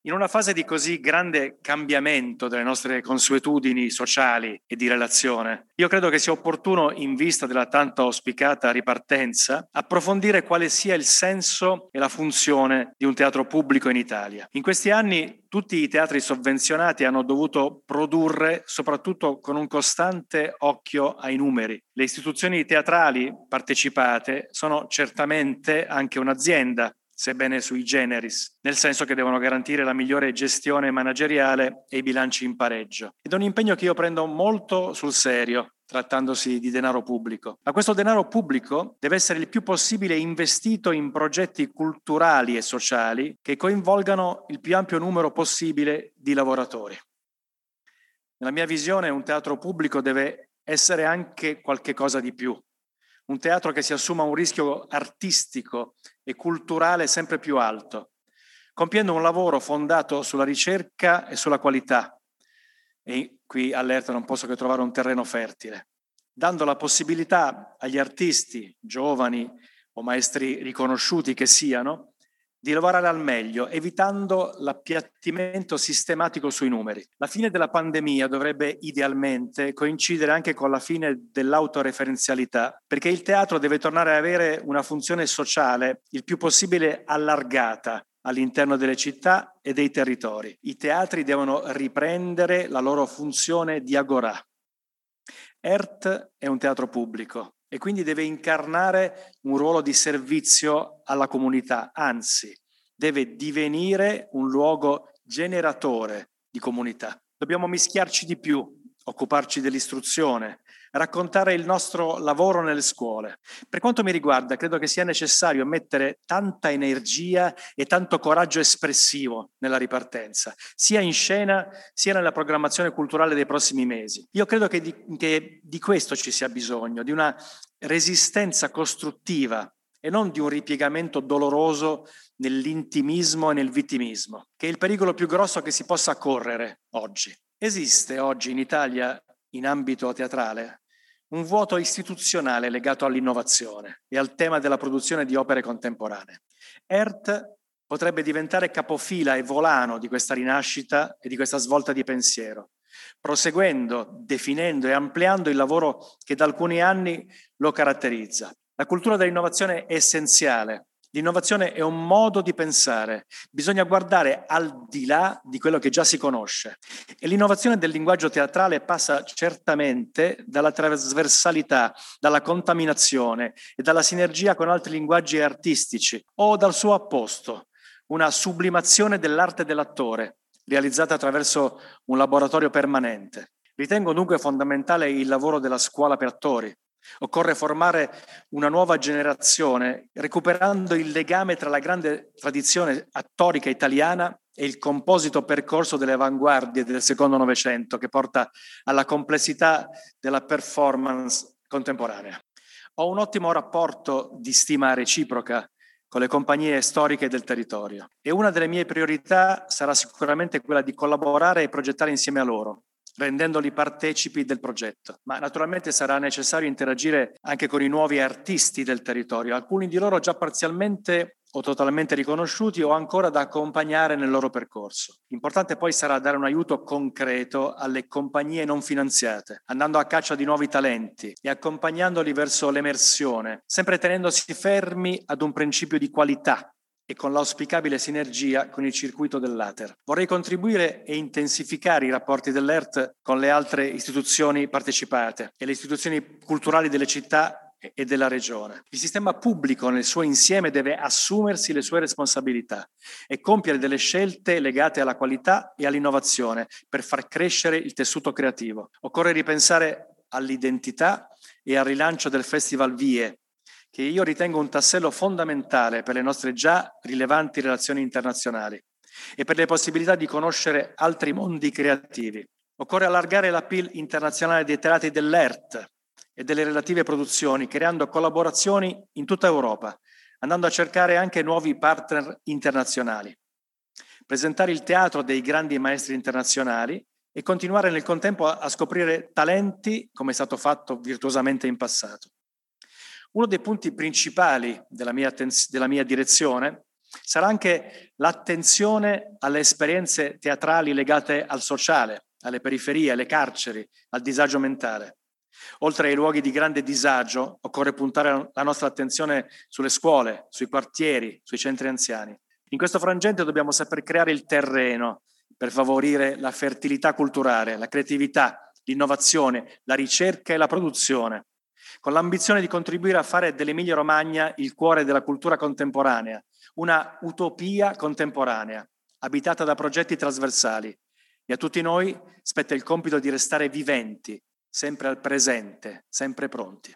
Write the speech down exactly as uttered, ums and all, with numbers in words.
In una fase di così grande cambiamento delle nostre consuetudini sociali e di relazione, io credo che sia opportuno, in vista della tanto auspicata ripartenza, approfondire quale sia il senso e la funzione di un teatro pubblico in Italia. In questi anni tutti i teatri sovvenzionati hanno dovuto produrre, soprattutto con un costante occhio ai numeri. Le istituzioni teatrali partecipate sono certamente anche un'azienda, sebbene sui generis, nel senso che devono garantire la migliore gestione manageriale e i bilanci in pareggio. Ed è un impegno che io prendo molto sul serio, trattandosi di denaro pubblico. Ma questo denaro pubblico deve essere il più possibile investito in progetti culturali e sociali che coinvolgano il più ampio numero possibile di lavoratori. Nella mia visione, un teatro pubblico deve essere anche qualche cosa di più. Un teatro che si assuma un rischio artistico e culturale sempre più alto, compiendo un lavoro fondato sulla ricerca e sulla qualità. E qui all'Erta non posso che trovare un terreno fertile, dando la possibilità agli artisti, giovani o maestri riconosciuti che siano, di lavorare al meglio, evitando l'appiattimento sistematico sui numeri. La fine della pandemia dovrebbe idealmente coincidere anche con la fine dell'autoreferenzialità, perché il teatro deve tornare ad avere una funzione sociale il più possibile allargata all'interno delle città e dei territori. I teatri devono riprendere la loro funzione di agorà. Ert è un teatro pubblico e quindi deve incarnare un ruolo di servizio alla comunità, anzi, deve divenire un luogo generatore di comunità. Dobbiamo mischiarci di più, occuparci dell'istruzione, raccontare il nostro lavoro nelle scuole. Per quanto mi riguarda, credo che sia necessario mettere tanta energia e tanto coraggio espressivo nella ripartenza, sia in scena sia nella programmazione culturale dei prossimi mesi. Io credo che di, che di questo ci sia bisogno, di una resistenza costruttiva e non di un ripiegamento doloroso nell'intimismo e nel vittimismo, che è il pericolo più grosso che si possa correre oggi. Esiste oggi in Italia, in ambito teatrale, un vuoto istituzionale legato all'innovazione e al tema della produzione di opere contemporanee. Ert potrebbe diventare capofila e volano di questa rinascita e di questa svolta di pensiero, proseguendo, definendo e ampliando il lavoro che da alcuni anni lo caratterizza. La cultura dell'innovazione è essenziale. L'innovazione è un modo di pensare, bisogna guardare al di là di quello che già si conosce. E l'innovazione del linguaggio teatrale passa certamente dalla trasversalità, dalla contaminazione e dalla sinergia con altri linguaggi artistici o dal suo opposto, una sublimazione dell'arte dell'attore, realizzata attraverso un laboratorio permanente. Ritengo dunque fondamentale il lavoro della scuola per attori. Occorre formare una nuova generazione, recuperando il legame tra la grande tradizione attorica italiana e il composito percorso delle avanguardie del secondo Novecento, che porta alla complessità della performance contemporanea. Ho un ottimo rapporto di stima reciproca con le compagnie storiche del territorio e una delle mie priorità sarà sicuramente quella di collaborare e progettare insieme a loro, rendendoli partecipi del progetto. Ma naturalmente sarà necessario interagire anche con i nuovi artisti del territorio, alcuni di loro già parzialmente o totalmente riconosciuti o ancora da accompagnare nel loro percorso. Importante poi sarà dare un aiuto concreto alle compagnie non finanziate, andando a caccia di nuovi talenti e accompagnandoli verso l'emersione, sempre tenendosi fermi ad un principio di qualità e con l'auspicabile sinergia con il circuito dell'A T E R. Vorrei contribuire e intensificare i rapporti dell'E R T con le altre istituzioni partecipate e le istituzioni culturali delle città e della regione. Il sistema pubblico nel suo insieme deve assumersi le sue responsabilità e compiere delle scelte legate alla qualità e all'innovazione per far crescere il tessuto creativo. Occorre ripensare all'identità e al rilancio del Festival Vie, che io ritengo un tassello fondamentale per le nostre già rilevanti relazioni internazionali e per le possibilità di conoscere altri mondi creativi. Occorre allargare l'appeal internazionale dei teatri dell'E R T e delle relative produzioni, creando collaborazioni in tutta Europa, andando a cercare anche nuovi partner internazionali. Presentare il teatro dei grandi maestri internazionali e continuare nel contempo a scoprire talenti, come è stato fatto virtuosamente in passato. Uno dei punti principali della mia, della mia direzione Sarà anche l'attenzione alle esperienze teatrali legate al sociale, alle periferie, alle carceri, al disagio mentale. Oltre ai luoghi di grande disagio, occorre puntare la nostra attenzione sulle scuole, sui quartieri, sui centri anziani. In questo frangente dobbiamo saper creare il terreno per favorire la fertilità culturale, la creatività, l'innovazione, la ricerca e la produzione, con l'ambizione di contribuire a fare dell'Emilia Romagna il cuore della cultura contemporanea, una utopia contemporanea, abitata da progetti trasversali. E a tutti noi spetta il compito di restare viventi, sempre al presente, sempre pronti.